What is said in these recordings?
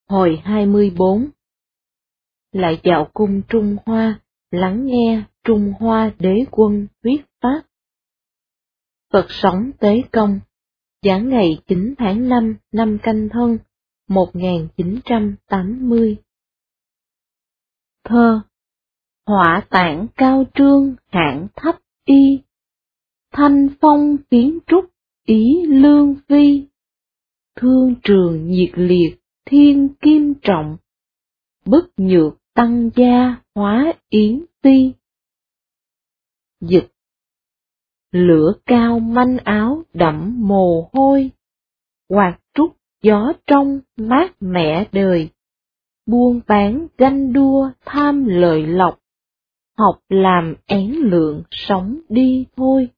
Hồi 24. Lại vào cung Trung Hoa, lắng nghe Trung Hoa Đế Quân thuyết pháp. Phật sống Tế Công, giảng ngày 9 tháng 5 năm Canh Thân, 1980. Thơ. Họa tạng cao trương hạng thấp y, thanh phong kiến trúc ý lương vi, thương trường nhiệt liệt thiên kim trọng, bất nhược tăng gia hóa yến ti. Dịch. Lửa cao manh áo đẫm mồ hôi, quạt trúc gió trong mát mẻ đời, buôn bán ganh đua tham lợi lộc, học làm én lượng sống đi thôi.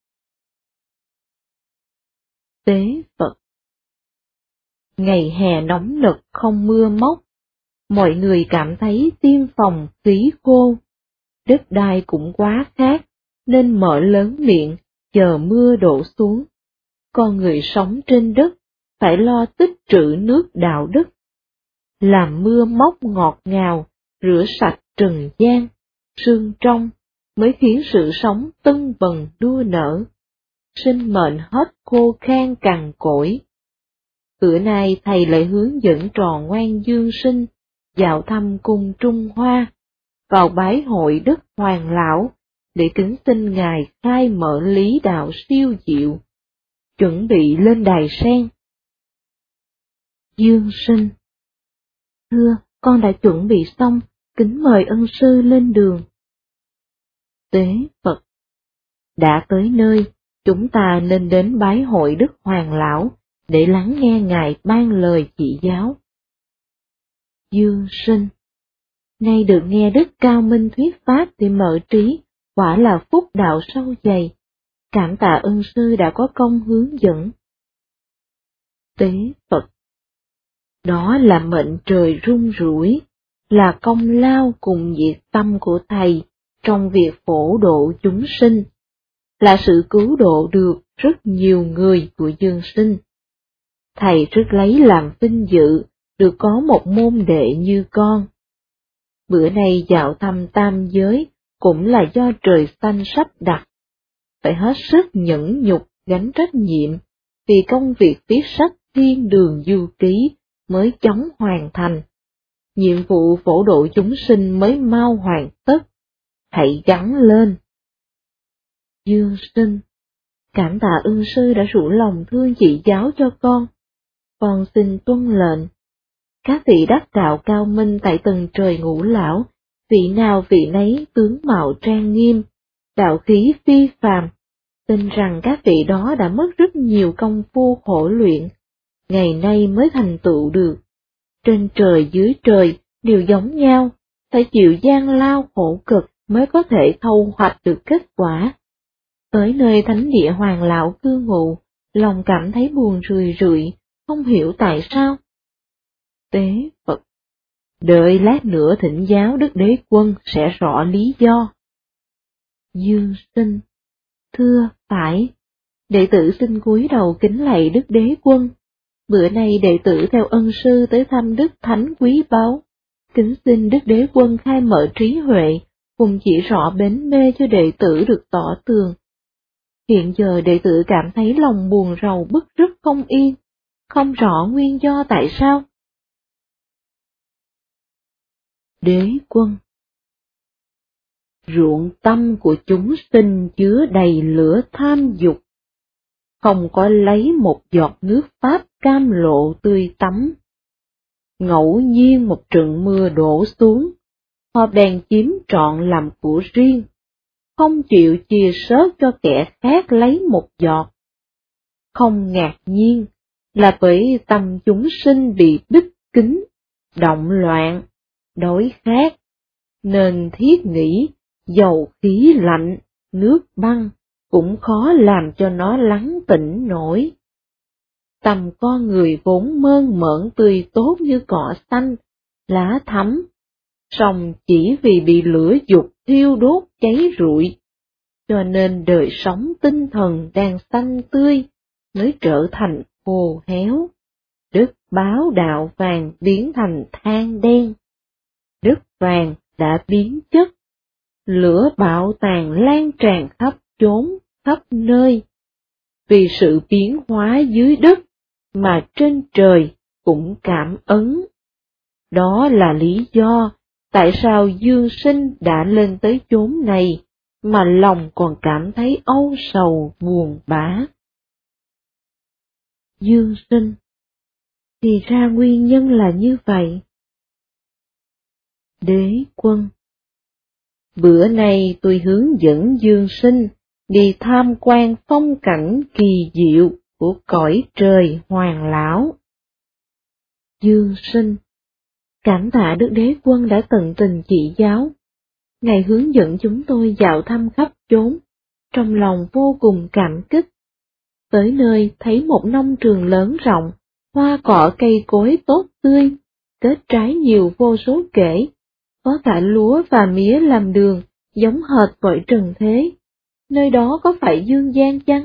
Tế Phật. Ngày hè nóng nực không mưa móc, mọi người cảm thấy tim phòng khí khô, đất đai cũng quá khát, nên mở lớn miệng, chờ mưa đổ xuống. Con người sống trên đất, phải lo tích trữ nước đạo đức, làm mưa móc ngọt ngào, rửa sạch trần gian, sương trong, mới khiến sự sống tưng bừng đua nở. Sinh mệnh hết khô khan cằn cỗi. Bữa nay thầy lại hướng dẫn trò ngoan Dương Sinh vào thăm cung Trung Hoa, vào bái hội Đức Hoàng Lão, để kính xin Ngài khai mở lý đạo siêu diệu, chuẩn bị lên đài sen. Dương Sinh. Thưa, con đã chuẩn bị xong, kính mời ân sư lên đường. Tế Phật. Đã tới nơi, chúng ta nên đến bái hội Đức Hoàng Lão, để lắng nghe Ngài ban lời chỉ giáo. Dương Sinh. Nay được nghe Đức Cao Minh thuyết pháp thì mở trí, quả là phúc đạo sâu dày. Cảm tạ ân sư đã có công hướng dẫn. Tế Phật. Đó là mệnh trời rung rủi, là công lao cùng nhiệt tâm của thầy trong việc phổ độ chúng sinh, là sự cứu độ được rất nhiều người của Dương Sinh. Thầy rất lấy làm vinh dự được có một môn đệ như con. Bữa nay dạo thăm tam giới cũng là do trời xanh sắp đặt. Phải hết sức nhẫn nhục gánh trách nhiệm, vì công việc viết sách Thiên Đường Du Ký mới chóng hoàn thành. Nhiệm vụ phổ độ chúng sinh mới mau hoàn tất. Hãy gắng lên. Dương Sinh. Cảm tạ ân sư đã rủ lòng thương chỉ giáo cho con. Con xin tuân lệnh. Các vị đắc đạo cao minh tại tầng trời ngũ lão, vị nào vị nấy tướng mạo trang nghiêm, đạo khí phi phàm, tin rằng các vị đó đã mất rất nhiều công phu khổ luyện, ngày nay mới thành tựu được. Trên trời dưới trời đều giống nhau, phải chịu gian lao khổ cực mới có thể thu hoạch được kết quả. Tới nơi thánh địa Hoàng Lão cư ngụ, lòng cảm thấy buồn rười rượi, không hiểu tại sao. Tế Phật. Đợi lát nữa thỉnh giáo Đức Đế Quân sẽ rõ lý do. Dương Sinh. Thưa, phải. Đệ tử xin cúi đầu kính lạy Đức Đế Quân. Bữa nay đệ tử theo ân sư tới thăm Đức Thánh Quý Báu, kính xin Đức Đế Quân khai mở trí huệ, cùng chỉ rõ bến mê cho đệ tử được tỏ tường. Hiện giờ đệ tử cảm thấy lòng buồn rầu bứt rứt không yên, không rõ nguyên do tại sao. Đế Quân. Ruộng tâm của chúng sinh chứa đầy lửa tham dục, không có lấy một giọt nước pháp cam lộ tươi tắm. Ngẫu nhiên một trận mưa đổ xuống, họ bèn chiếm trọn làm của riêng, không chịu chia sớt cho kẻ khác lấy một giọt. Không ngạc nhiên là bởi tâm chúng sinh bị bích kính, động loạn, đói khát, nên thiết nghĩ dầu khí lạnh, nước băng cũng khó làm cho nó lắng tĩnh nổi. Tâm con người vốn mơn mởn tươi tốt như cỏ xanh, lá thắm, song chỉ vì bị lửa dục thiêu đốt cháy rụi, cho nên đời sống tinh thần đang xanh tươi mới trở thành khô héo, đất báo đạo vàng biến thành than đen. Đất vàng đã biến chất, lửa bạo tàn lan tràn khắp chốn, khắp nơi. Vì sự biến hóa dưới đất, mà trên trời cũng cảm ấn. Đó là lý do tại sao Dương Sinh đã lên tới chốn này, mà lòng còn cảm thấy âu sầu buồn bã. Dương Sinh, thì ra nguyên nhân là như vậy. Đế Quân, bữa nay tôi hướng dẫn Dương Sinh đi tham quan phong cảnh kỳ diệu của cõi trời Hoàng Lão. Dương Sinh, cảm tạ Đức Đế Quân đã tận tình chỉ giáo. Ngài hướng dẫn chúng tôi dạo thăm khắp chốn, trong lòng vô cùng cảm kích. Tới nơi thấy một nông trường lớn rộng, hoa cỏ cây cối tốt tươi, kết trái nhiều vô số kể, có cả lúa và mía làm đường, giống hệt với trần thế. Nơi đó có phải dương gian chăng?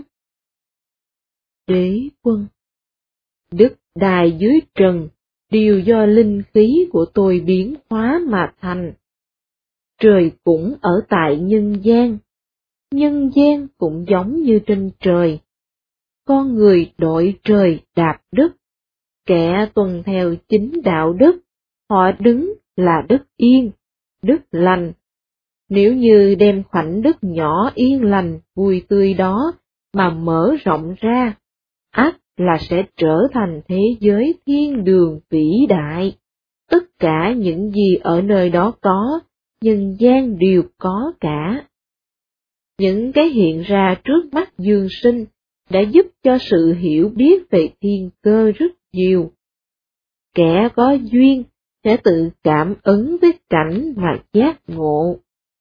Đế Quân, đất đai dưới trần đều do linh khí của tôi biến hóa mà thành. Trời cũng ở tại nhân gian cũng giống như trên trời. Con người đội trời đạp đất, kẻ tuân theo chính đạo đức, họ đứng là đất yên, đất lành. Nếu như đem khoảnh đất nhỏ yên lành, vui tươi đó mà mở rộng ra, ắt là sẽ trở thành thế giới thiên đường vĩ đại. Tất cả những gì ở nơi đó có, nhân gian đều có cả. Những cái hiện ra trước mắt Dương Sinh đã giúp cho sự hiểu biết về thiên cơ rất nhiều. Kẻ có duyên sẽ tự cảm ứng với cảnh mà giác ngộ.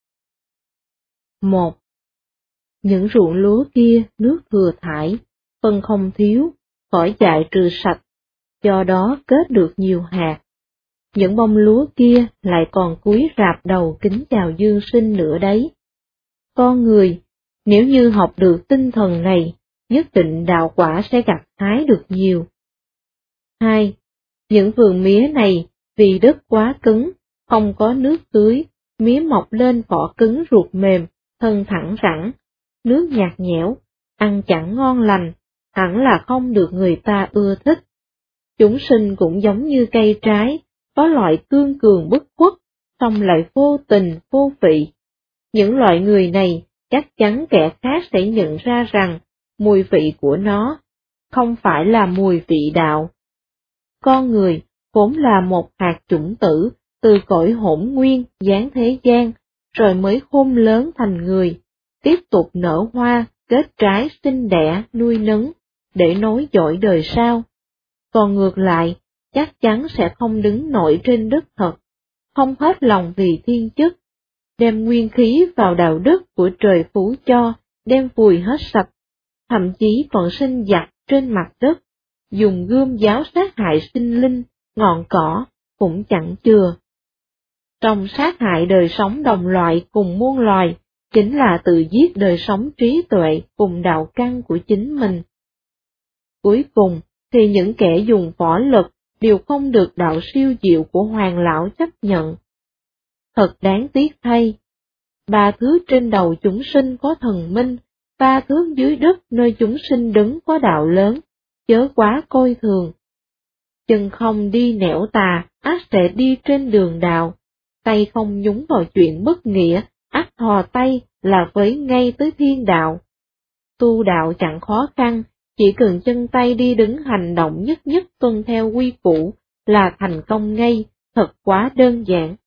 1. Những ruộng lúa kia nước thừa thải, phân không thiếu, khỏi chạy trừ sạch, do đó kết được nhiều hạt. Những bông lúa kia lại còn cúi rạp đầu kính chào Dương Sinh nữa đấy. Con người, nếu như học được tinh thần này, nhất định đạo quả sẽ gặt hái được nhiều. 2. Những vườn mía này, vì đất quá cứng, không có nước tưới, mía mọc lên vỏ cứng ruột mềm, thân thẳng rẳng, nước nhạt nhẽo, ăn chẳng ngon lành, hẳn là không được người ta ưa thích. Chúng sinh cũng giống như cây trái, có loại cương cường bất khuất, song lại vô tình, vô vị. Những loại người này, chắc chắn kẻ khác sẽ nhận ra rằng, mùi vị của nó không phải là mùi vị đạo. Con người vốn là một hạt chủng tử, từ cõi hỗn nguyên giáng thế gian, rồi mới khôn lớn thành người, tiếp tục nở hoa, kết trái sinh đẻ, nuôi nấng, để nối dõi đời sau. Còn ngược lại, chắc chắn sẽ không đứng nổi trên đất thật, không hết lòng vì thiên chức, đem nguyên khí vào đạo đức của trời phú cho, đem vùi hết sạch, thậm chí còn sinh giặc trên mặt đất, dùng gươm giáo sát hại sinh linh, ngọn cỏ, cũng chẳng chừa. Trong sát hại đời sống đồng loại cùng muôn loài, chính là tự giết đời sống trí tuệ cùng đạo căn của chính mình. Cuối cùng, thì những kẻ dùng võ lực đều không được đạo siêu diệu của Hoàng Lão chấp nhận. Thật đáng tiếc thay, 3 thước trên đầu chúng sinh có thần minh, 3 thước dưới đất nơi chúng sinh đứng có đạo lớn, chớ quá coi thường. Chân không đi nẻo tà, ắt sẽ đi trên đường đạo, tay không nhúng vào chuyện bất nghĩa, ắt thò tay là với ngay tới thiên đạo. Tu đạo chẳng khó khăn, chỉ cần chân tay đi đứng hành động nhất nhất tuân theo quy củ là thành công ngay, thật quá đơn giản.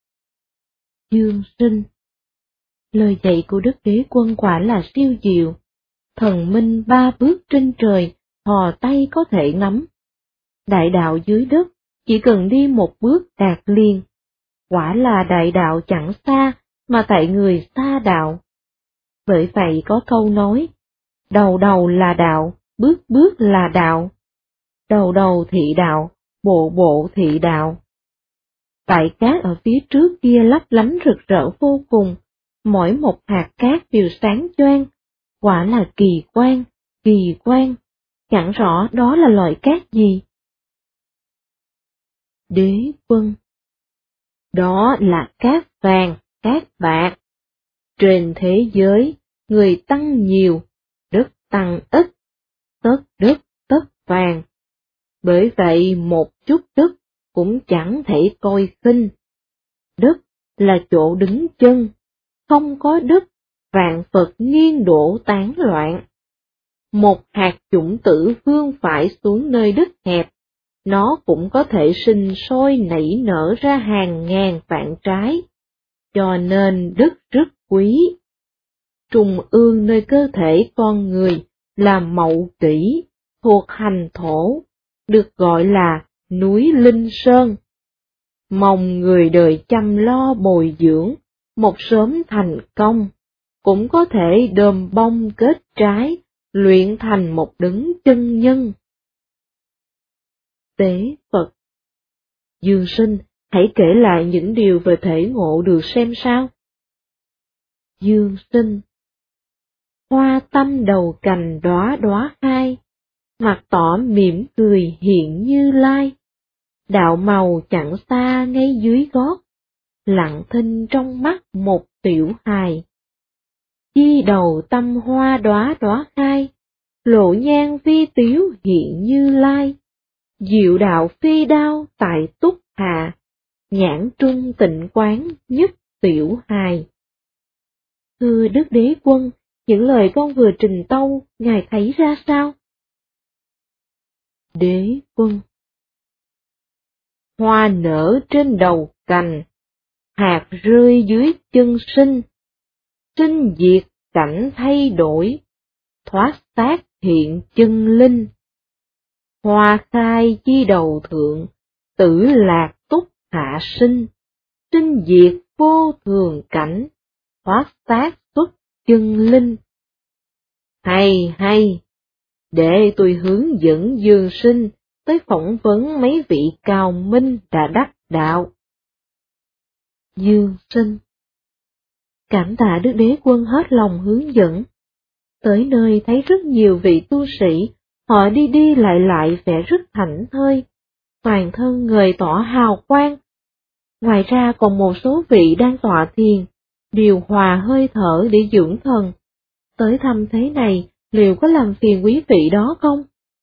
Dương Sinh, lời dạy của Đức Đế Quân quả là siêu diệu, thần minh 3 bước trên trời, thò tay có thể nắm. Đại đạo dưới đất, chỉ cần đi 1 bước đạt liền. Quả là đại đạo chẳng xa, mà tại người xa đạo. Bởi vậy có câu nói, đầu đầu là đạo, bước bước là đạo. Đầu đầu thị đạo, bộ bộ thị đạo. Tại cát ở phía trước kia lấp lánh rực rỡ vô cùng, mỗi một hạt cát đều sáng choang, quả là kỳ quan, chẳng rõ đó là loại cát gì. Đế quân: đó là cát vàng, cát bạc. Trên thế giới, người tăng nhiều, đất tăng ít, tất đất, tất vàng. Bởi vậy một chút đất cũng chẳng thể coi khinh. Đất là chỗ đứng chân, không có đất, vạn vật nghiêng đổ tán loạn. Một hạt chủng tử vươn phải xuống nơi đất hẹp, nó cũng có thể sinh sôi nảy nở ra hàng ngàn vạn trái, cho nên đất rất quý. Trung ương nơi cơ thể con người là Mậu Kỷ, thuộc hành thổ, được gọi là núi Linh Sơn. Mong người đời chăm lo bồi dưỡng, một sớm thành công, cũng có thể đơm bông kết trái, luyện thành một đấng chân nhân. Tế Phật: Dương sinh, hãy kể lại những điều về thể ngộ được xem sao. Dương sinh: hoa tâm đầu cành đóa đóa khai, mặt tỏ mỉm cười hiện Như Lai. Đạo màu chẳng xa ngay dưới gót, lặng thinh trong mắt một tiểu hài. Chi đầu tâm hoa đóa đóa khai, lộ nhang vi tiếu hiện Như Lai. Diệu đạo phi đao tại túc hạ, nhãn trung tịnh quán nhất tiểu hài. Thưa Đức Đế Quân, những lời con vừa trình tâu, Ngài thấy ra sao? Đế Quân: hoa nở trên đầu cành, hạt rơi dưới chân sinh. Sinh diệt cảnh thay đổi, thoát tác hiện chân linh. Hoa khai chi đầu thượng, tử lạc túc hạ sinh. Sinh diệt vô thường cảnh, thoát tác xuất chân linh. Hay hay, để tôi hướng dẫn Dương sinh tới phỏng vấn mấy vị cao minh đã đắc đạo. Dương sinh: cảm tạ Đức Đế Quân hết lòng hướng dẫn. Tới nơi thấy rất nhiều vị tu sĩ, họ đi đi lại lại vẻ rất thảnh thơi, toàn thân ngời tỏ hào quang. Ngoài ra còn một số vị đang tọa thiền, điều hòa hơi thở để dưỡng thần. Tới thăm thế này, liệu có làm phiền quý vị đó không?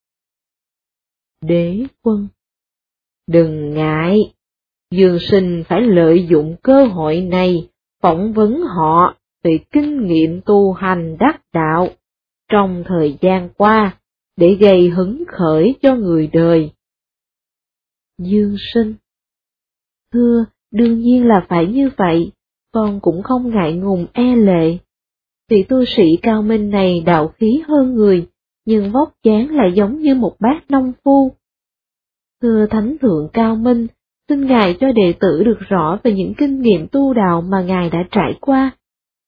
Đế Quân: đừng ngại, Dương sinh phải lợi dụng cơ hội này, phỏng vấn họ về kinh nghiệm tu hành đắc đạo trong thời gian qua, để gây hứng khởi cho người đời. Dương sinh: thưa, đương nhiên là phải như vậy, con cũng không ngại ngùng e lệ. Vị tu sĩ cao minh này đạo khí hơn người, nhưng vóc dáng lại giống như một bác nông phu. Thưa Thánh Thượng Cao Minh, xin Ngài cho đệ tử được rõ về những kinh nghiệm tu đạo mà Ngài đã trải qua.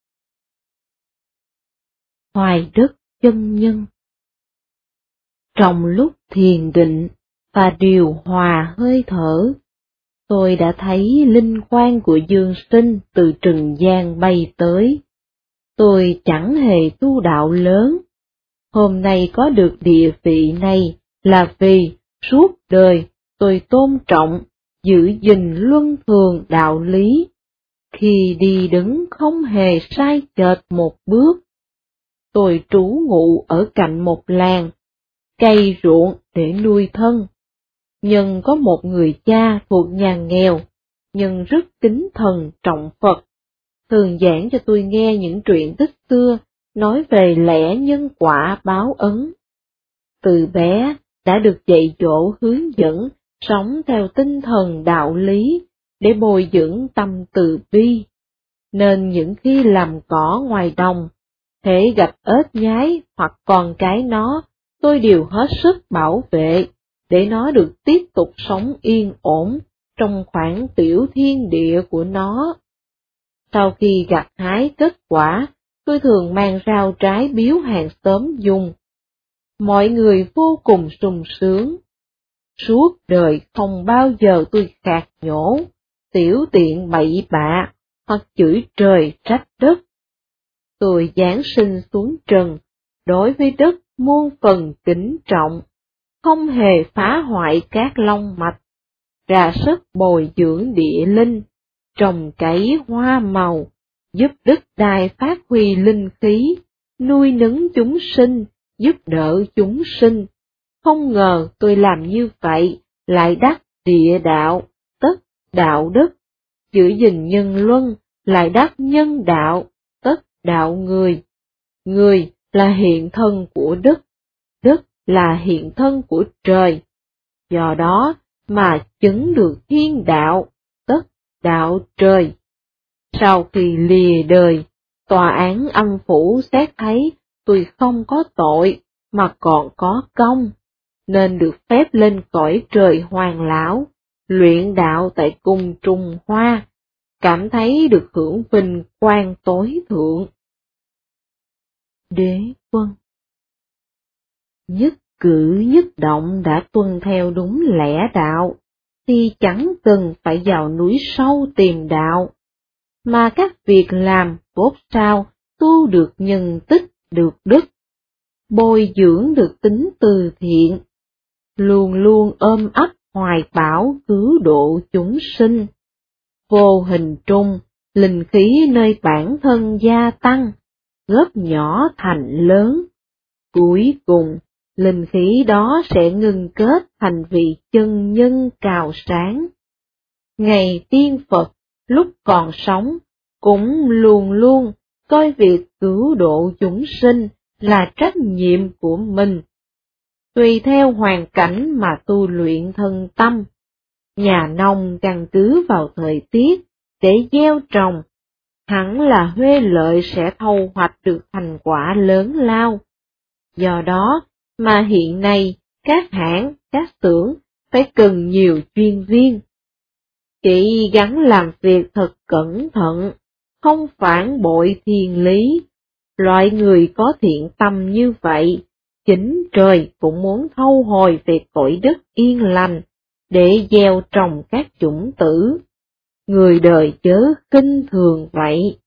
Hoài Đức chân nhân: trong lúc thiền định và điều hòa hơi thở, tôi đã thấy linh quang của Dương sinh từ trần gian bay tới. Tôi chẳng hề tu đạo lớn. Hôm nay có được địa vị này là vì suốt đời tôi tôn trọng, giữ gìn luân thường đạo lý. Khi đi đứng không hề sai chệch một bước. Tôi trú ngụ ở cạnh một làng, cày ruộng để nuôi thân. Nhưng có một người cha thuộc nhà nghèo, nhưng rất kính thần trọng Phật, thường giảng cho tôi nghe những truyện tích xưa, nói về lẽ nhân quả báo ứng. Từ bé, đã được dạy dỗ hướng dẫn, sống theo tinh thần đạo lý, để bồi dưỡng tâm từ bi. Nên những khi làm cỏ ngoài đồng, hễ gặp ếch nhái hoặc con cái nó, tôi đều hết sức bảo vệ, để nó được tiếp tục sống yên ổn trong khoảng tiểu thiên địa của nó. Sau khi gặt hái kết quả, tôi thường mang rau trái biếu hàng xóm dùng. Mọi người vô cùng sung sướng. Suốt đời không bao giờ tôi khạc nhổ, tiểu tiện bậy bạ, hoặc chửi trời trách đất. Tôi giáng sinh xuống trần, đối với đất muôn phần kính trọng, không hề phá hoại các long mạch, ra sức bồi dưỡng địa linh, trồng cấy hoa màu, giúp đất đai phát huy linh khí, nuôi nấng chúng sinh, giúp đỡ chúng sinh. Không ngờ tôi làm như vậy, lại đắc địa đạo, tất đạo đức, giữ gìn nhân luân, lại đắc nhân đạo, tất đạo người. Người là hiện thân của đất, đất là hiện thân của trời. Do đó mà chứng được thiên đạo, tất đạo trời. Sau khi lìa đời, tòa án âm phủ xét thấy tôi không có tội, mà còn có công, nên được phép lên cõi trời hoàn lão, luyện đạo tại cung Trung Hoa, cảm thấy được hưởng vinh quang tối thượng. Đế quân nhất cử nhất động đã tuân theo đúng lẽ đạo, thì chẳng cần phải vào núi sâu tìm đạo, mà các việc làm tốt sao tu được nhân tích được đức, bồi dưỡng được tính từ thiện, luôn luôn ôm ấp hoài bão cứu độ chúng sinh. Vô hình trung, linh khí nơi bản thân gia tăng, góp nhỏ thành lớn. Cuối cùng, linh khí đó sẽ ngưng kết thành vị chân nhân cào sáng. Ngày tiên Phật, lúc còn sống, cũng luôn luôn coi việc cứu độ chúng sinh là trách nhiệm của mình. Tùy theo hoàn cảnh mà tu luyện thân tâm, nhà nông căn cứ vào thời tiết để gieo trồng, hẳn là huê lợi sẽ thu hoạch được thành quả lớn lao. Do đó mà hiện nay các hãng, các xưởng phải cần nhiều chuyên viên. Chỉ gắng làm việc thật cẩn thận, không phản bội thiên lý. Loại người có thiện tâm như vậy, chính trời cũng muốn thâu hồi về cõi đất yên lành, để gieo trồng các chủng tử. Người đời chớ khinh thường vậy.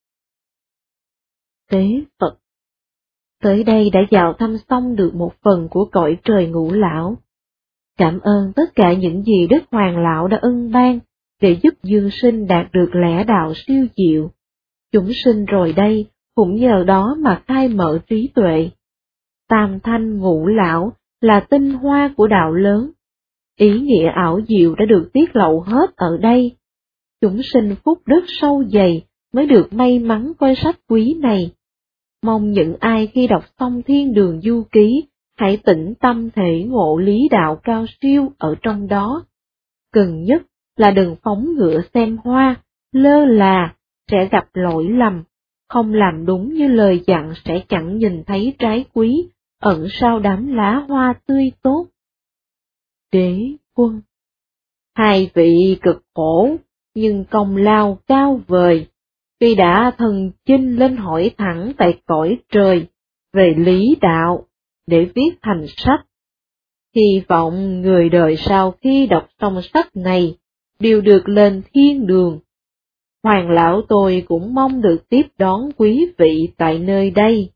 Tế Phật tới đây đã vào thăm xong được một phần của cõi trời Ngũ Lão. Cảm ơn tất cả những gì Đức Hoàng Lão đã ân ban để giúp dương sinh đạt được lẽ đạo siêu diệu. Chúng sinh rồi đây cũng nhờ đó mà khai mở trí tuệ. Tam thanh Ngũ Lão là tinh hoa của đạo lớn. Ý nghĩa ảo diệu đã được tiết lộ hết ở đây. Chúng sinh phúc đức sâu dày mới được may mắn coi sách quý này. Mong những ai khi đọc xong Thiên Đường Du Ký, hãy tĩnh tâm thể ngộ lý đạo cao siêu ở trong đó. Cần nhất là đừng phóng ngựa xem hoa, lơ là, sẽ gặp lỗi lầm, không làm đúng như lời dặn sẽ chẳng nhìn thấy trái quý, ẩn sau đám lá hoa tươi tốt. Đế quân hai vị cực khổ, nhưng công lao cao vời, vì đã thần chinh lên hỏi thẳng tại cõi trời về lý đạo, để viết thành sách. Hy vọng người đời sau khi đọc xong sách này, đều được lên thiên đường. Hoàng lão tôi cũng mong được tiếp đón quý vị tại nơi đây.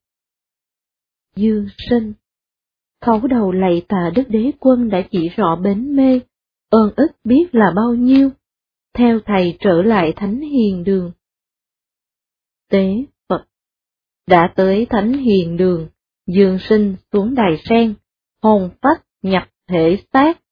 Dương sinh khấu đầu lạy tạ Đức Đế Quân đã chỉ rõ bến mê, ơn ức biết là bao nhiêu, theo thầy trở lại Thánh Hiền Đường. Tế Phật đã tới Thánh Hiền Đường, Dương sinh xuống đài sen, hồn phách nhập thể xác,